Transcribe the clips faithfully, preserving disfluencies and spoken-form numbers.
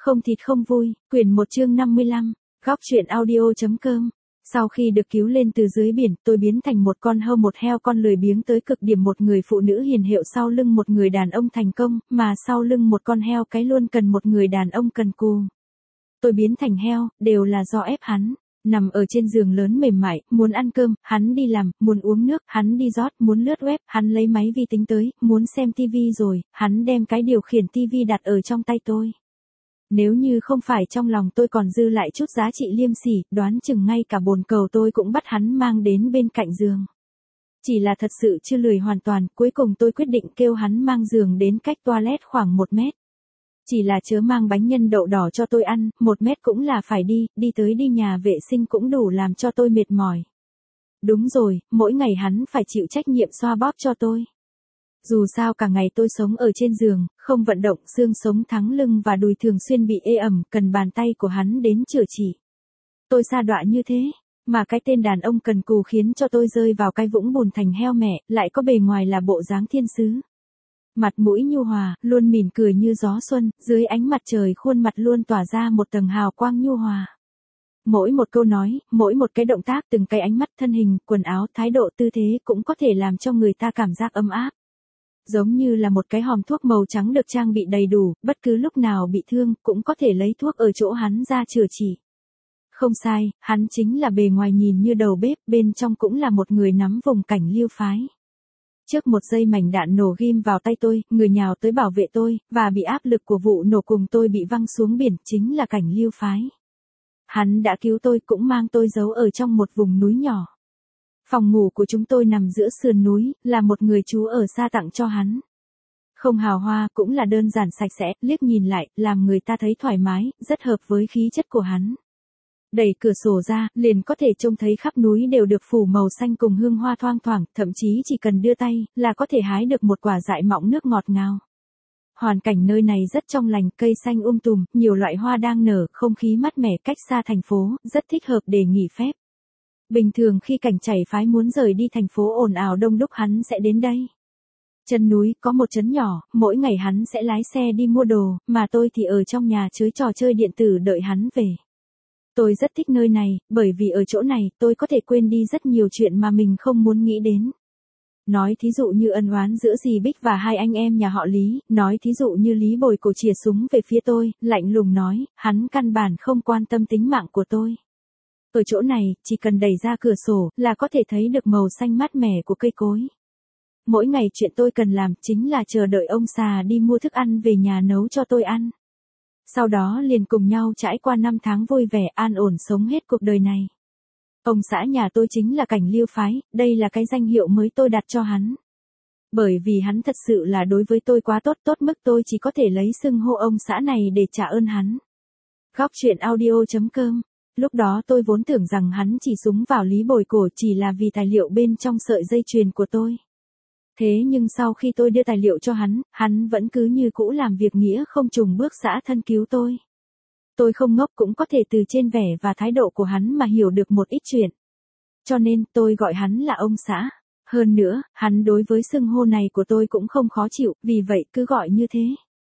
Không thịt không vui, quyển một chương năm mươi lăm, góc truyện audio.com. Sau khi được cứu lên từ dưới biển, tôi biến thành một con hươu một heo con lười biếng tới cực điểm, một người phụ nữ hiền hiệu sau lưng một người đàn ông thành công, mà sau lưng một con heo cái luôn cần một người đàn ông cần cù. Tôi biến thành heo, đều là do ép hắn. Nằm ở trên giường lớn mềm mại, muốn ăn cơm, hắn đi làm, muốn uống nước, hắn đi rót, muốn lướt web, hắn lấy máy vi tính tới, muốn xem tivi rồi, hắn đem cái điều khiển tivi đặt ở trong tay tôi. Nếu như không phải trong lòng tôi còn dư lại chút giá trị liêm sỉ, đoán chừng ngay cả bồn cầu tôi cũng bắt hắn mang đến bên cạnh giường. Chỉ là thật sự chưa lười hoàn toàn, cuối cùng tôi quyết định kêu hắn mang giường đến cách toilet khoảng một mét. Chỉ là chớ mang bánh nhân đậu đỏ cho tôi ăn, một mét cũng là phải đi, đi tới đi nhà vệ sinh cũng đủ làm cho tôi mệt mỏi. Đúng rồi, mỗi ngày hắn phải chịu trách nhiệm xoa bóp cho tôi. Dù sao cả ngày tôi sống ở trên giường, không vận động, xương sống thắng lưng và đùi thường xuyên bị ê ẩm, cần bàn tay của hắn đến chữa trị. Tôi sa đọa như thế, mà cái tên đàn ông cần cù khiến cho tôi rơi vào cái vũng bùn thành heo mẹ, lại có bề ngoài là bộ dáng thiên sứ. Mặt mũi nhu hòa, luôn mỉm cười như gió xuân, dưới ánh mặt trời khuôn mặt luôn tỏa ra một tầng hào quang nhu hòa. Mỗi một câu nói, mỗi một cái động tác, từng cái ánh mắt, thân hình, quần áo, thái độ, tư thế cũng có thể làm cho người ta cảm giác ấm áp. Giống như là một cái hòm thuốc màu trắng được trang bị đầy đủ, bất cứ lúc nào bị thương, cũng có thể lấy thuốc ở chỗ hắn ra chữa trị. Không sai, hắn chính là bề ngoài nhìn như đầu bếp, bên trong cũng là một người nắm vùng cảnh Liêu phái. Trước một giây mảnh đạn nổ ghim vào tay tôi, người nhào tới bảo vệ tôi, và bị áp lực của vụ nổ cùng tôi bị văng xuống biển, chính là cảnh Liêu phái. Hắn đã cứu tôi, cũng mang tôi giấu ở trong một vùng núi nhỏ. Phòng ngủ của chúng tôi nằm giữa sườn núi, là một người chú ở xa tặng cho hắn. Không hào hoa, cũng là đơn giản sạch sẽ, liếc nhìn lại, làm người ta thấy thoải mái, rất hợp với khí chất của hắn. Đẩy cửa sổ ra, liền có thể trông thấy khắp núi đều được phủ màu xanh cùng hương hoa thoang thoảng, thậm chí chỉ cần đưa tay, là có thể hái được một quả dại mọng nước ngọt ngào. Hoàn cảnh nơi này rất trong lành, cây xanh um tùm, nhiều loại hoa đang nở, không khí mát mẻ, cách xa thành phố, rất thích hợp để nghỉ phép. Bình thường khi cảnh chảy phái muốn rời đi thành phố ồn ào đông đúc hắn sẽ đến đây. Chân núi, có một trấn nhỏ, mỗi ngày hắn sẽ lái xe đi mua đồ, mà tôi thì ở trong nhà chơi trò chơi điện tử đợi hắn về. Tôi rất thích nơi này, bởi vì ở chỗ này, tôi có thể quên đi rất nhiều chuyện mà mình không muốn nghĩ đến. Nói thí dụ như ân oán giữa dì Bích và hai anh em nhà họ Lý, nói thí dụ như Lý Bồi cổ chìa súng về phía tôi, lạnh lùng nói, hắn căn bản không quan tâm tính mạng của tôi. Ở chỗ này, chỉ cần đẩy ra cửa sổ, là có thể thấy được màu xanh mát mẻ của cây cối. Mỗi ngày chuyện tôi cần làm, chính là chờ đợi ông xà đi mua thức ăn về nhà nấu cho tôi ăn. Sau đó liền cùng nhau trải qua năm tháng vui vẻ, an ổn sống hết cuộc đời này. Ông xã nhà tôi chính là cảnh Liêu phái, đây là cái danh hiệu mới tôi đặt cho hắn. Bởi vì hắn thật sự là đối với tôi quá tốt, tốt mức tôi chỉ có thể lấy xưng hô ông xã này để trả ơn hắn. Góc truyện audio.com. Lúc đó tôi vốn tưởng rằng hắn chỉ súng vào Lý Bồi cổ chỉ là vì tài liệu bên trong sợi dây chuyền của tôi. Thế nhưng sau khi tôi đưa tài liệu cho hắn, hắn vẫn cứ như cũ làm việc nghĩa không trùng bước xã thân cứu tôi. Tôi không ngốc, cũng có thể từ trên vẻ và thái độ của hắn mà hiểu được một ít chuyện. Cho nên tôi gọi hắn là ông xã. Hơn nữa, hắn đối với xưng hô này của tôi cũng không khó chịu, vì vậy cứ gọi như thế.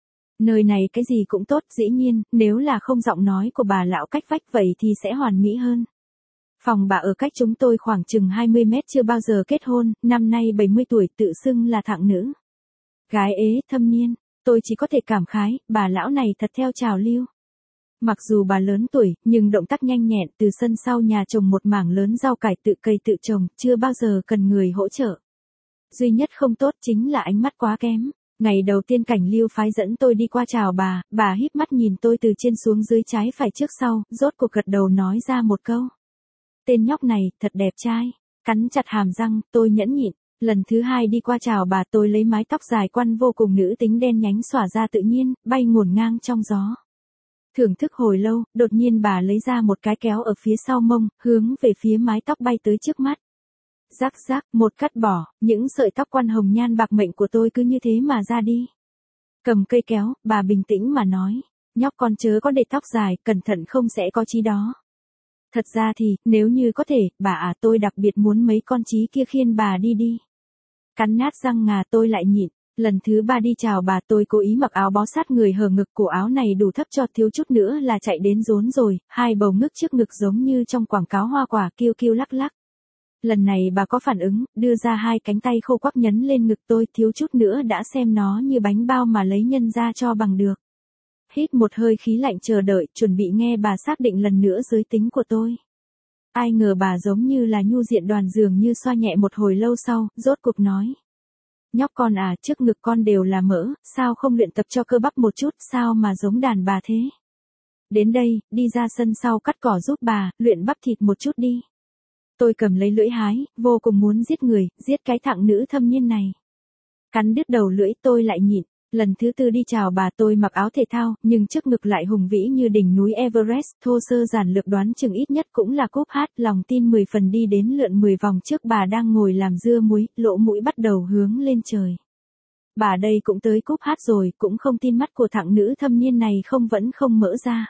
Nơi này cái gì cũng tốt, dĩ nhiên, nếu là không giọng nói của bà lão cách vách vậy thì sẽ hoàn mỹ hơn. Phòng bà ở cách chúng tôi khoảng chừng hai mươi mét, chưa bao giờ kết hôn, năm nay bảy mươi tuổi, tự xưng là thạng nữ. Gái ế, thâm niên, tôi chỉ có thể cảm khái, bà lão này thật theo trào lưu. Mặc dù bà lớn tuổi, nhưng động tác nhanh nhẹn, từ sân sau nhà trồng một mảng lớn rau cải tự cây tự trồng, chưa bao giờ cần người hỗ trợ. Duy nhất không tốt chính là ánh mắt quá kém. Ngày đầu tiên cảnh Liêu phái dẫn tôi đi qua chào bà, bà híp mắt nhìn tôi từ trên xuống dưới trái phải trước sau, rốt cuộc gật đầu nói ra một câu. Tên nhóc này, thật đẹp trai. Cắn chặt hàm răng, tôi nhẫn nhịn. Lần thứ hai đi qua chào bà, tôi lấy mái tóc dài quăn vô cùng nữ tính đen nhánh xõa ra tự nhiên, bay ngổn ngang trong gió. Thưởng thức hồi lâu, đột nhiên bà lấy ra một cái kéo ở phía sau mông, hướng về phía mái tóc bay tới trước mắt. Rắc rắc, một cắt bỏ, những sợi tóc quăn hồng nhan bạc mệnh của tôi cứ như thế mà ra đi. Cầm cây kéo, bà bình tĩnh mà nói, nhóc con chớ có để tóc dài, cẩn thận không sẽ có chí đó. Thật ra thì, nếu như có thể, bà à, tôi đặc biệt muốn mấy con chí kia khiêng bà đi đi. Cắn nát răng ngà tôi lại nhịn, Lần thứ ba đi chào bà tôi cố ý mặc áo bó sát người hở ngực, cổ áo này đủ thấp cho thiếu chút nữa là chạy đến rốn rồi, hai bầu ngực trước ngực giống như trong quảng cáo hoa quả kêu kêu lắc lắc. Lần này bà có phản ứng, đưa ra hai cánh tay khô quắc nhấn lên ngực tôi, thiếu chút nữa đã xem nó như bánh bao mà lấy nhân ra cho bằng được. Hít một hơi khí lạnh chờ đợi, chuẩn bị nghe bà xác định lần nữa giới tính của tôi. Ai ngờ bà giống như là nhu diện đoàn dường như xoa nhẹ một hồi lâu sau, rốt cục nói. Nhóc con à, trước ngực con đều là mỡ, sao không luyện tập cho cơ bắp một chút, sao mà giống đàn bà thế? Đến đây, đi ra sân sau cắt cỏ giúp bà, luyện bắp thịt một chút đi. Tôi cầm lấy lưỡi hái, vô cùng muốn giết người, giết cái thằng nữ thâm niên này. Cắn đứt đầu lưỡi tôi lại nhịn. Lần thứ tư đi chào bà tôi mặc áo thể thao, nhưng trước ngực lại hùng vĩ như đỉnh núi Everest, thô sơ giản lược đoán chừng ít nhất cũng là cúp hát, lòng tin mười phần đi đến lượn mười vòng trước bà đang ngồi làm dưa muối, lỗ mũi bắt đầu hướng lên trời. Bà đây cũng tới cúp hát rồi, cũng không tin mắt của thằng nữ thâm niên này không vẫn không mở ra.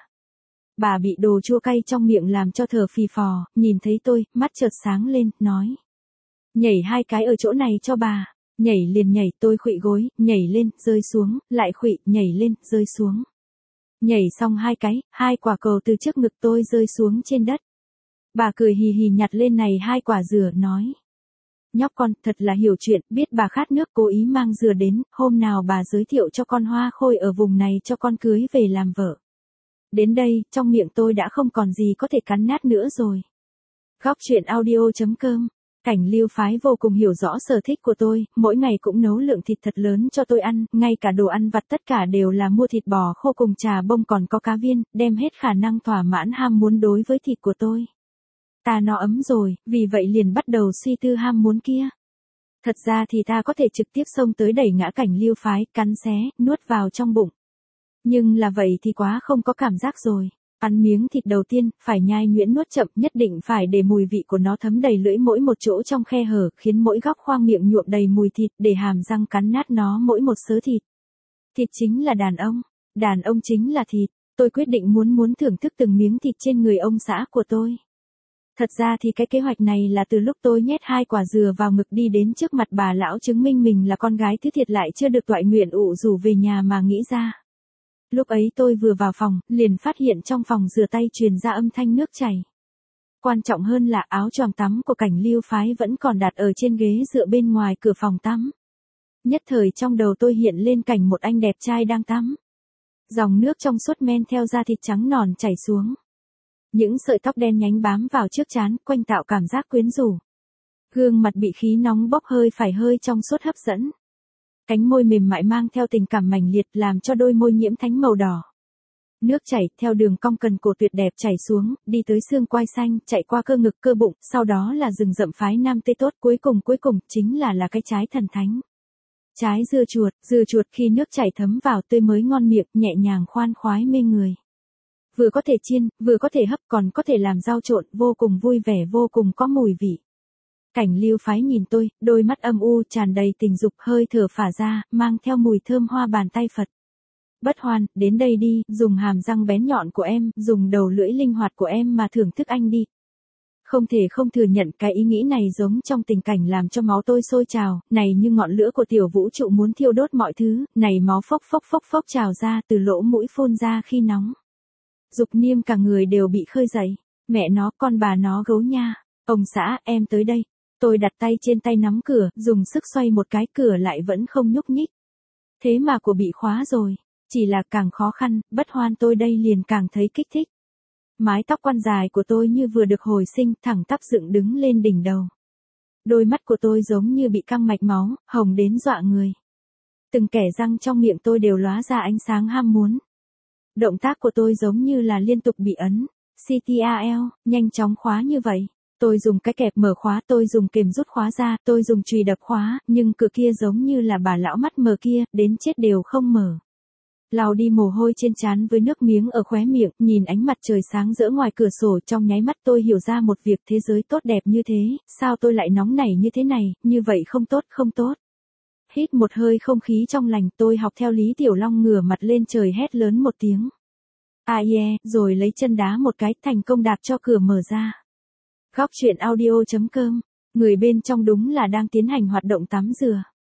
Bà bị đồ chua cay trong miệng làm cho thở phì phò, nhìn thấy tôi, mắt chợt sáng lên, nói. Nhảy hai cái ở chỗ này cho bà. Nhảy liền nhảy, tôi khuỵu gối, nhảy lên, rơi xuống, lại khuỵu, nhảy lên, rơi xuống. Nhảy xong hai cái, hai quả cầu từ trước ngực tôi rơi xuống trên đất. Bà cười hì hì nhặt lên này hai quả dừa, nói. Nhóc con, thật là hiểu chuyện, biết bà khát nước cố ý mang dừa đến, hôm nào bà giới thiệu cho con hoa khôi ở vùng này cho con cưới về làm vợ. Đến đây, trong miệng tôi đã không còn gì có thể cắn nát nữa rồi. Góc truyện audio chấm com. Cảnh Lưu Phái vô cùng hiểu rõ sở thích của tôi, mỗi ngày cũng nấu lượng thịt thật lớn cho tôi ăn, ngay cả đồ ăn vặt tất cả đều là mua thịt bò khô cùng trà bông còn có cá viên, đem hết khả năng thỏa mãn ham muốn đối với thịt của tôi. Ta nó ấm rồi, vì vậy liền bắt đầu suy tư ham muốn kia. Thật ra thì ta có thể trực tiếp xông tới đẩy ngã Cảnh Lưu Phái, cắn xé, nuốt vào trong bụng. Nhưng là vậy thì quá không có cảm giác rồi. Ăn miếng thịt đầu tiên, phải nhai nhuyễn nuốt chậm, nhất định phải để mùi vị của nó thấm đầy lưỡi mỗi một chỗ trong khe hở, khiến mỗi góc khoang miệng nhuộm đầy mùi thịt, để hàm răng cắn nát nó mỗi một sớ thịt. Thịt chính là đàn ông, đàn ông chính là thịt, tôi quyết định muốn muốn thưởng thức từng miếng thịt trên người ông xã của tôi. Thật ra thì cái kế hoạch này là từ lúc tôi nhét hai quả dừa vào ngực đi đến trước mặt bà lão chứng minh mình là con gái thứ thiệt lại chưa được toại nguyện ụ rủ về nhà mà nghĩ ra. Lúc ấy tôi vừa vào phòng, liền phát hiện trong phòng rửa tay truyền ra âm thanh nước chảy. Quan trọng hơn là áo choàng tắm của Cảnh Lưu Phái vẫn còn đặt ở trên ghế dựa bên ngoài cửa phòng tắm. Nhất thời trong đầu tôi hiện lên cảnh một anh đẹp trai đang tắm. Dòng nước trong suốt men theo da thịt trắng nòn chảy xuống. Những sợi tóc đen nhánh bám vào trước trán, quanh tạo cảm giác quyến rũ. Gương mặt bị khí nóng bốc hơi phải hơi trong suốt hấp dẫn. Cánh môi mềm mại mang theo tình cảm mãnh liệt làm cho đôi môi nhiễm thánh màu đỏ. Nước chảy theo đường cong cần cổ tuyệt đẹp chảy xuống, đi tới xương quai xanh, chạy qua cơ ngực cơ bụng, sau đó là rừng rậm phái nam tê tốt, cuối cùng cuối cùng chính là là cái trái thần thánh. Trái dưa chuột, dưa chuột khi nước chảy thấm vào tươi mới ngon miệng, nhẹ nhàng khoan khoái mê người. Vừa có thể chiên, vừa có thể hấp còn có thể làm rau trộn, vô cùng vui vẻ vô cùng có mùi vị. Cảnh Lưu Phái nhìn tôi, đôi mắt âm u tràn đầy tình dục hơi thở phả ra, mang theo mùi thơm hoa bàn tay Phật. Bất Hoan, đến đây đi, dùng hàm răng bén nhọn của em, dùng đầu lưỡi linh hoạt của em mà thưởng thức anh đi. Không thể không thừa nhận cái ý nghĩ này giống trong tình cảnh làm cho máu tôi sôi trào, này như ngọn lửa của tiểu vũ trụ muốn thiêu đốt mọi thứ, này máu phốc phốc phốc phốc trào ra từ lỗ mũi phun ra khi nóng. Dục niêm cả người đều bị khơi dậy, mẹ nó con bà nó gấu nha, ông xã em tới đây. Tôi đặt tay trên tay nắm cửa, dùng sức xoay một cái cửa lại vẫn không nhúc nhích. Thế mà của bị khóa rồi, chỉ là càng khó khăn, Bất Hoan tôi đây liền càng thấy kích thích. Mái tóc quăn dài của tôi như vừa được hồi sinh, thẳng tắp dựng đứng lên đỉnh đầu. Đôi mắt của tôi giống như bị căng mạch máu, hồng đến dọa người. Từng kẻ răng trong miệng tôi đều lóa ra ánh sáng ham muốn. Động tác của tôi giống như là liên tục bị ấn, xê tê rờ lờ, nhanh chóng khóa như vậy. Tôi dùng cái kẹp mở khóa, tôi dùng kềm rút khóa ra, tôi dùng chùy đập khóa, nhưng cửa kia giống như là bà lão mắt mờ kia, đến chết đều không mở. Lau đi mồ hôi trên trán với nước miếng ở khóe miệng, nhìn ánh mặt trời sáng rỡ ngoài cửa sổ, trong nháy mắt tôi hiểu ra một việc, thế giới tốt đẹp như thế, sao tôi lại nóng nảy như thế này, như vậy không tốt không tốt. Hít một hơi không khí trong lành, tôi học theo Lý Tiểu Long ngửa mặt lên trời hét lớn một tiếng. Ah yeah, rồi lấy chân đá một cái, thành công đạp cho cửa mở ra. Góc truyện audio chấm com, người bên trong đúng là đang tiến hành hoạt động tắm dừa.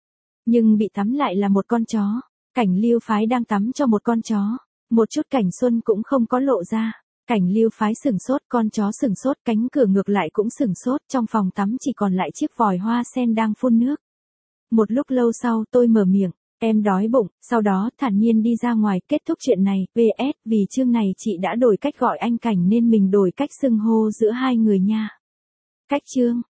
Nhưng bị tắm lại là một con chó. Cảnh Lưu Phái đang tắm cho một con chó. Một chút cảnh xuân cũng không có lộ ra. Cảnh Lưu Phái sửng sốt, con chó sửng sốt, cánh cửa ngược lại cũng sửng sốt, trong phòng tắm chỉ còn lại chiếc vòi hoa sen đang phun nước. Một lúc lâu sau tôi mở miệng, em đói bụng, sau đó thản nhiên đi ra ngoài. Kết thúc chuyện này. pê ét Vì chương này chị đã đổi cách gọi anh Cảnh nên mình đổi cách xưng hô giữa hai người nha. Cách chương